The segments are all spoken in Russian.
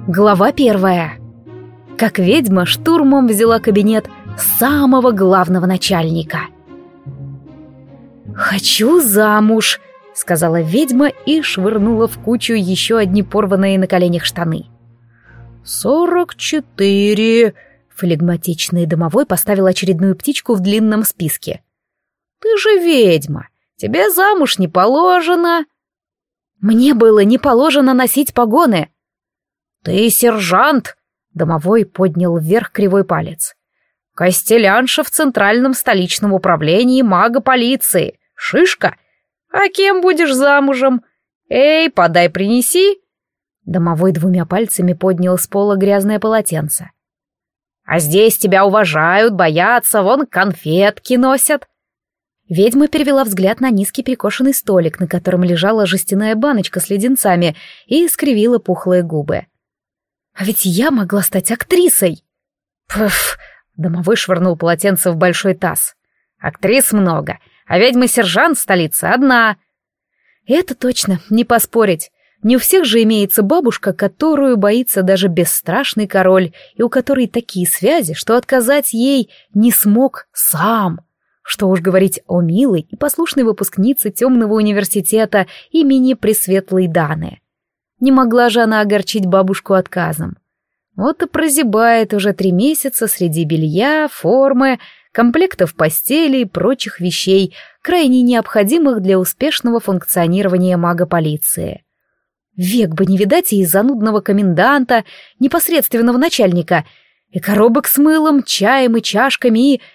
Глава 1. Как ведьма штурмом взяла кабинет самого главного начальника. «Хочу замуж», — сказала ведьма и швырнула в кучу еще одни порванные на коленях штаны. 44. Флегматичный домовой поставил очередную птичку в длинном списке. «Ты же ведьма, тебе замуж не положено». «Мне было не положено носить погоны». «Ты сержант!» — домовой поднял вверх кривой палец. «Костелянша в Центральном столичном управлении мага-полиции. Шишка! А кем будешь замужем? Эй, подай, принеси!» Домовой двумя пальцами поднял с пола грязное полотенце. «А здесь тебя уважают, боятся, вон конфетки носят». Ведьма перевела взгляд на низкий перекошенный столик, на котором лежала жестяная баночка с леденцами, и скривила пухлые губы. «А ведь я могла стать актрисой!» «Пф!» — домовой швырнул полотенце в большой таз. «Актрис много, а ведьма-сержант в столице одна». «Это точно, не поспорить. Не у всех же имеется бабушка, которую боится даже бесстрашный король, и у которой такие связи, что отказать ей не смог сам. Что уж говорить о милой и послушной выпускнице темного университета имени Пресветлой Даны. Не могла же она огорчить бабушку отказом. Вот и прозябает уже 3 месяца среди белья, формы, комплектов постели и прочих вещей, крайне необходимых для успешного функционирования мага-полиции. Век бы не видать и занудного коменданта, непосредственного начальника, и коробок с мылом, чаем и чашками, и...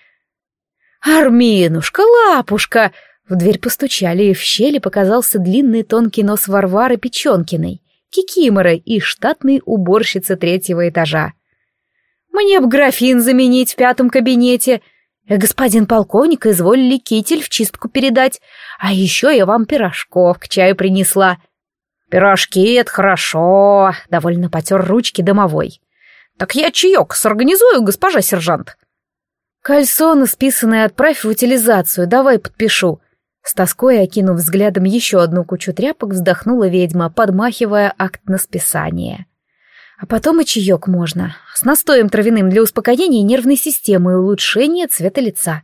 «Арминушка, лапушка!» В дверь постучали, и в щели показался длинный тонкий нос Варвары Печенкиной, кикиморы и штатной уборщицы 3-го этажа. «Мне б графин заменить в 5-м кабинете. Господин полковник изволили китель в чистку передать, а еще я вам пирожков к чаю принесла». «Пирожки — это хорошо», — довольно потер ручки домовой. «Так я чаек сорганизую, госпожа сержант». «Кальсон исписанное отправь в утилизацию, давай подпишу». С тоской, окинув взглядом еще одну кучу тряпок, вздохнула ведьма, подмахивая акт на списание. А потом и чаек можно, с настоем травяным для успокоения нервной системы и улучшения цвета лица.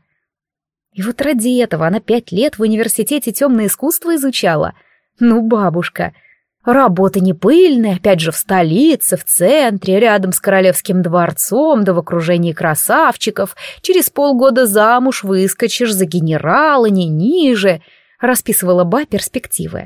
И вот ради этого она 5 лет в университете темное искусство изучала. Ну, бабушка, работа не пыльная, опять же в столице, в центре, рядом с королевским дворцом, да в окружении красавчиков, через полгода замуж выскочишь за генерала, не ниже, расписывала ба перспективы.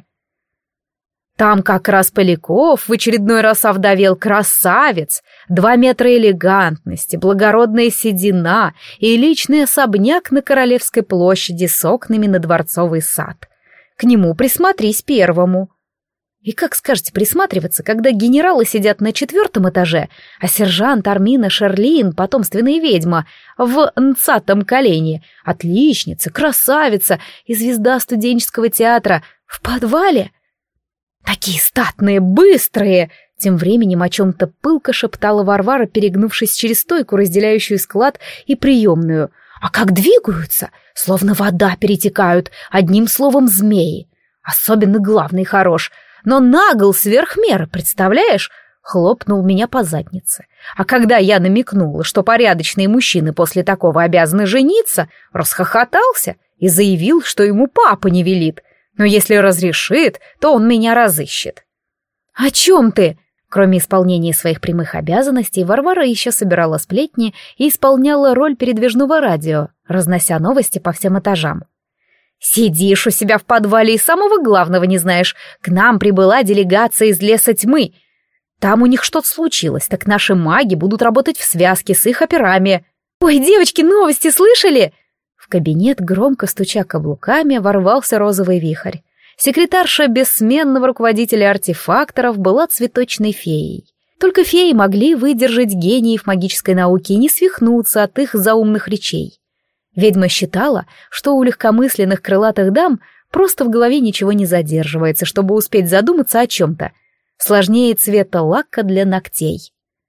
Там как раз Поляков в очередной раз овдовел, красавец, 2 метра элегантности, благородная седина и личный особняк на Королевской площади с окнами на Дворцовый сад. К нему присмотрись первому. И как скажете присматриваться, когда генералы сидят на 4-м этаже, а сержант Армина Шерлин, потомственная ведьма, в 20-м колене, отличница, красавица и звезда студенческого театра в подвале? Такие статные, быстрые! Тем временем о чем-то пылко шептала Варвара, перегнувшись через стойку, разделяющую склад и приемную. А как двигаются, словно вода перетекают, одним словом змеи. Особенно главный хорош — но нагл сверх меры, представляешь? Хлопнул меня по заднице. А когда я намекнула, что порядочные мужчины после такого обязаны жениться, расхохотался и заявил, что ему папа не велит, но если разрешит, то он меня разыщет. «О чем ты?» Кроме исполнения своих прямых обязанностей, Варвара еще собирала сплетни и исполняла роль передвижного радио, разнося новости по всем этажам. «Сидишь у себя в подвале и самого главного не знаешь. К нам прибыла делегация из леса тьмы. Там у них что-то случилось, так наши маги будут работать в связке с их операми. Ой, девочки, новости слышали?» В кабинет, громко стуча каблуками, ворвался розовый вихрь. Секретарша бессменного руководителя артефакторов была цветочной феей. Только феи могли выдержать гениев магической науки и не свихнуться от их заумных речей. Ведьма считала, что у легкомысленных крылатых дам просто в голове ничего не задерживается, чтобы успеть задуматься о чем-то. Сложнее цвета лака для ногтей.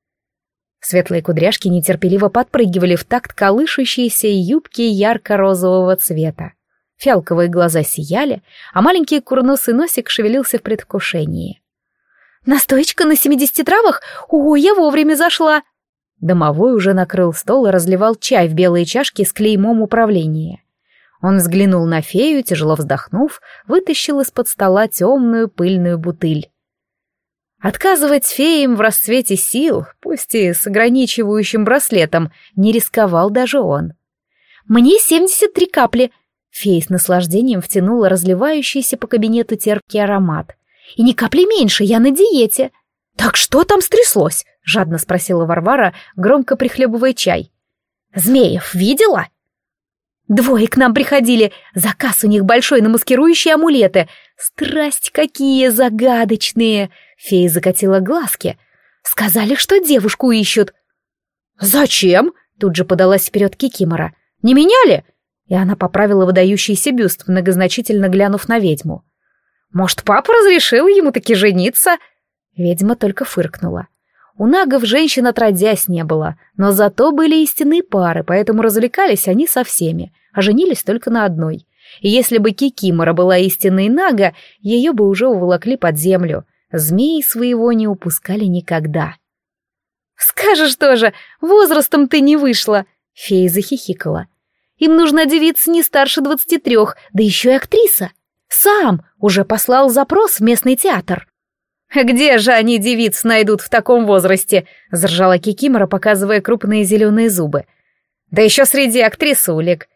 Светлые кудряшки нетерпеливо подпрыгивали в такт колышущейся юбки ярко-розового цвета. Фиалковые глаза сияли, а маленький курносый носик шевелился в предвкушении. Настоечка на 70 травах? О, я вовремя зашла. Домовой уже накрыл стол и разливал чай в белые чашки с клеймом управления. Он взглянул на фею, тяжело вздохнув, вытащил из-под стола темную пыльную бутыль. Отказывать феям в расцвете сил, пусть и с ограничивающим браслетом, не рисковал даже он. «Мне 73 капли!» Фея с наслаждением втянула разливающийся по кабинету терпкий аромат. «И ни капли меньше, я на диете!» «Так что там стряслось?» — жадно спросила Варвара, громко прихлебывая чай. «Змеев видела?» «Двое к нам приходили. Заказ у них большой на маскирующие амулеты. Страсть какие загадочные!» Фея закатила глазки. «Сказали, что девушку ищут». «Зачем?» — тут же подалась вперед Кикимора. «Не меняли?» И она поправила выдающийся бюст, многозначительно глянув на ведьму. «Может, папа разрешил ему таки жениться?» Ведьма только фыркнула. У нагов женщин отродясь не было, но зато были истинные пары, поэтому развлекались они со всеми, а женились только на одной. И если бы Кикимора была истинной нага, ее бы уже уволокли под землю. Змеи своего не упускали никогда. «Скажешь тоже, возрастом ты не вышла!» Фея захихикала. «Им нужна девица не старше 23, да еще и актриса. Сам уже послал запрос в местный театр». «Где же они девиц найдут в таком возрасте?» — заржала Кикимора, показывая крупные зеленые зубы. «Да еще среди актрисулек».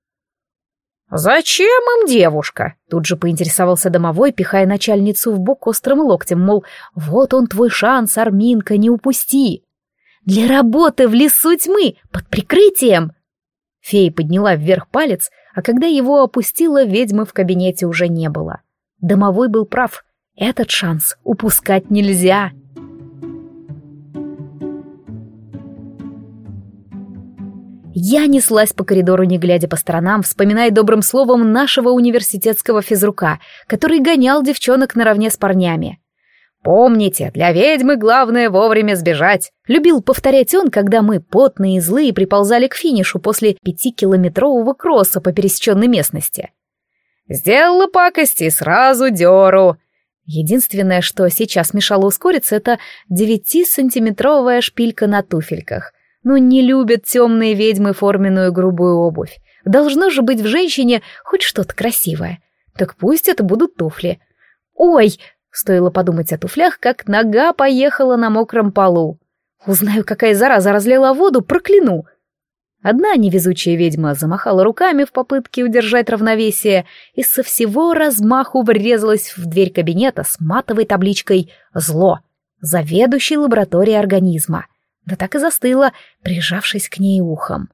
«Зачем им девушка?» — тут же поинтересовался домовой, пихая начальницу в бок острым локтем, мол, вот он твой шанс, Арминка, не упусти. «Для работы в лесу тьмы, под прикрытием!» Фея подняла вверх палец, а когда его опустила, ведьмы в кабинете уже не было. Домовой был прав. Этот шанс упускать нельзя. Я неслась по коридору, не глядя по сторонам, вспоминая добрым словом нашего университетского физрука, который гонял девчонок наравне с парнями. «Помните, для ведьмы главное вовремя сбежать», — любил повторять он, когда мы, потные и злые, приползали к финишу после 5-километрового кросса по пересеченной местности. «Сделала пакость и сразу дёру». Единственное, что сейчас мешало ускориться, это 9-сантиметровая шпилька на туфельках. Ну, не любят темные ведьмы форменную грубую обувь. Должно же быть в женщине хоть что-то красивое. Так пусть это будут туфли. Ой, стоило подумать о туфлях, как нога поехала на мокром полу. Узнаю, какая зараза разлила воду, прокляну. Одна невезучая ведьма замахала руками в попытке удержать равновесие и со всего размаху врезалась в дверь кабинета с матовой табличкой «Зло», заведующей лабораторией организма. Да так и застыла, прижавшись к ней ухом.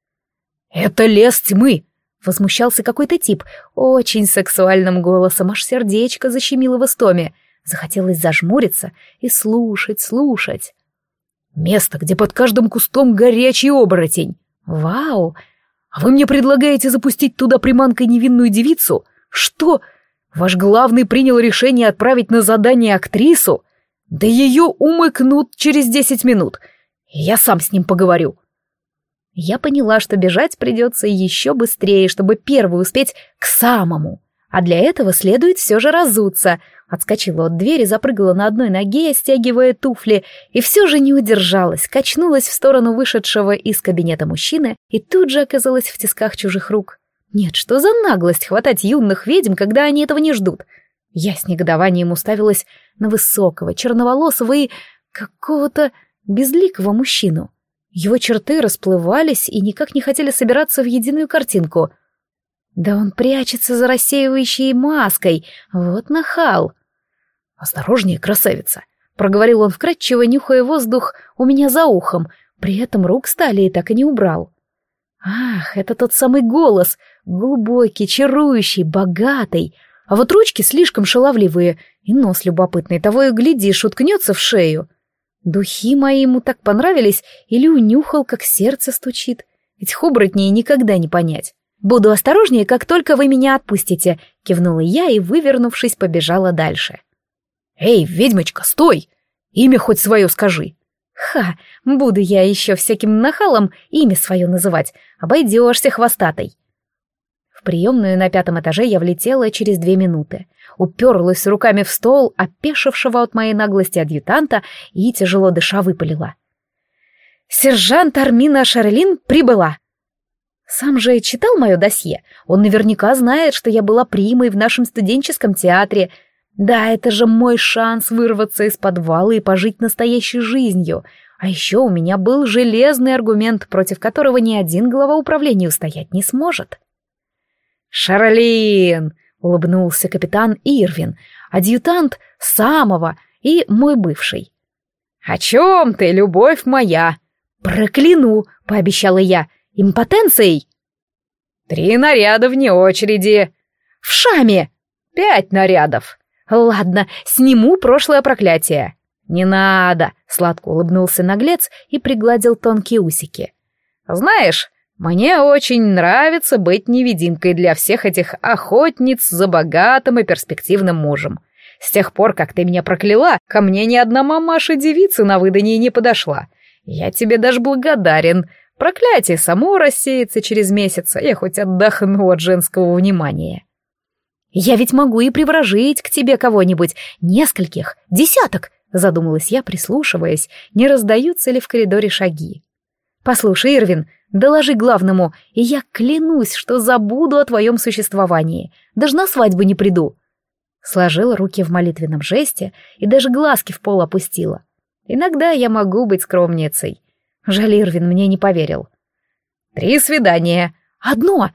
«Это лес тьмы!» — возмущался какой-то тип, очень сексуальным голосом, аж сердечко защемило в истоме. Захотелось зажмуриться и слушать. «Место, где под каждым кустом горячий оборотень!» «Вау! А вы мне предлагаете запустить туда приманкой невинную девицу? Что? Ваш главный принял решение отправить на задание актрису? Да ее умыкнут через 10 минут. Я сам с ним поговорю». Я поняла, что бежать придется еще быстрее, чтобы первой успеть к самому. А для этого следует все же разуться. Отскочила от двери, запрыгала на одной ноге, стягивая туфли, и все же не удержалась, качнулась в сторону вышедшего из кабинета мужчины и тут же оказалась в тисках чужих рук. Нет, что за наглость хватать юных ведьм, когда они этого не ждут? Я с негодованием уставилась на высокого, черноволосого и какого-то безликого мужчину. Его черты расплывались и никак не хотели собираться в единую картинку. Да он прячется за рассеивающей маской, вот нахал. «Осторожнее, красавица!» — проговорил он вкрадчиво, нюхая воздух у меня за ухом, при этом рук стали и так и не убрал. Ах, это тот самый голос, глубокий, чарующий, богатый, а вот ручки слишком шаловливые, и нос любопытный, того и глядишь, уткнется в шею. Духи мои ему так понравились, или унюхал, как сердце стучит. Этих оборотней никогда не понять. «Буду осторожнее, как только вы меня отпустите», — кивнула я и, вывернувшись, побежала дальше. «Эй, ведьмочка, стой! Имя хоть свое скажи!» «Ха, буду я еще всяким нахалом имя свое называть, обойдешься, хвостатой». В приемную на 5-м этаже я влетела через 2 минуты. Уперлась руками в стол опешившего от моей наглости адъютанта и, тяжело дыша, выпалила. «Сержант Армина Шарлин прибыла!» Сам же читал мое досье. Он наверняка знает, что я была примой в нашем студенческом театре. Да, это же мой шанс вырваться из подвала и пожить настоящей жизнью. А еще у меня был железный аргумент, против которого ни один глава управления устоять не сможет. «Шарлин!» — улыбнулся капитан Ирвин, адъютант самого и мой бывший. «О чем ты, любовь моя?» «Прокляну!» — пообещала я. «Импотенцией?» 3 наряда вне очереди. В шаме 5 нарядов. Ладно, сниму прошлое проклятие. Не надо, сладко улыбнулся наглец и пригладил тонкие усики. Знаешь, мне очень нравится быть невидимкой для всех этих охотниц за богатым и перспективным мужем. С тех пор, как ты меня прокляла, ко мне ни одна мамаша-девица на выданье не подошла. Я тебе даже благодарен. Проклятие само рассеется через месяц, а я хоть отдохну от женского внимания. Я ведь могу и приворожить к тебе кого-нибудь, нескольких, десяток, задумалась я, прислушиваясь, не раздаются ли в коридоре шаги. Послушай, Ирвин, доложи главному, и я клянусь, что забуду о твоем существовании, даже на свадьбу не приду. Сложила руки в молитвенном жесте и даже глазки в пол опустила. Иногда я могу быть скромницей. Жаль, Ирвин мне не поверил. 3 свидания. 1.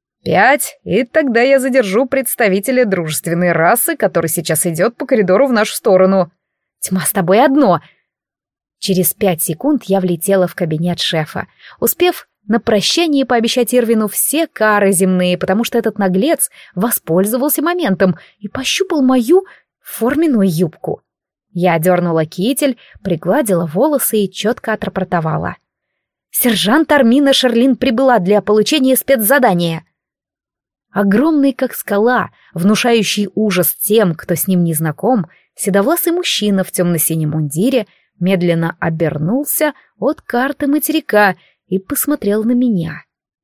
5, и тогда я задержу представителя дружественной расы, который сейчас идет по коридору в нашу сторону. Тьма с тобой 1. Через 5 секунд я влетела в кабинет шефа, успев на прощание пообещать Ирвину все кары земные, потому что этот наглец воспользовался моментом и пощупал мою форменную юбку. Я одернула китель, пригладила волосы и четко отрапортовала. Сержант Армина Шарлин прибыла для получения спецзадания. Огромный, как скала, внушающий ужас тем, кто с ним не знаком, седовласый мужчина в темно-синем мундире медленно обернулся от карты материка и посмотрел на меня.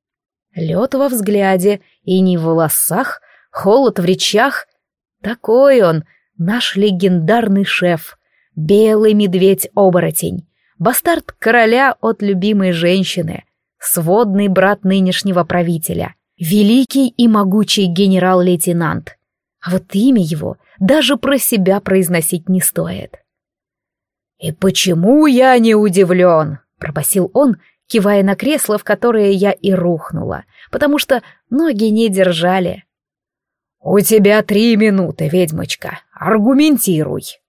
Лед во взгляде, иней в волосах, холод в речах. Такой он, наш легендарный шеф, белый медведь-оборотень, бастард короля от любимой женщины, сводный брат нынешнего правителя, великий и могучий генерал-лейтенант. А вот имя его даже про себя произносить не стоит. «И почему я не удивлен?» — пробасил он, кивая на кресло, в которое я и рухнула, потому что ноги не держали. «У тебя 3 минуты, ведьмочка, аргументируй».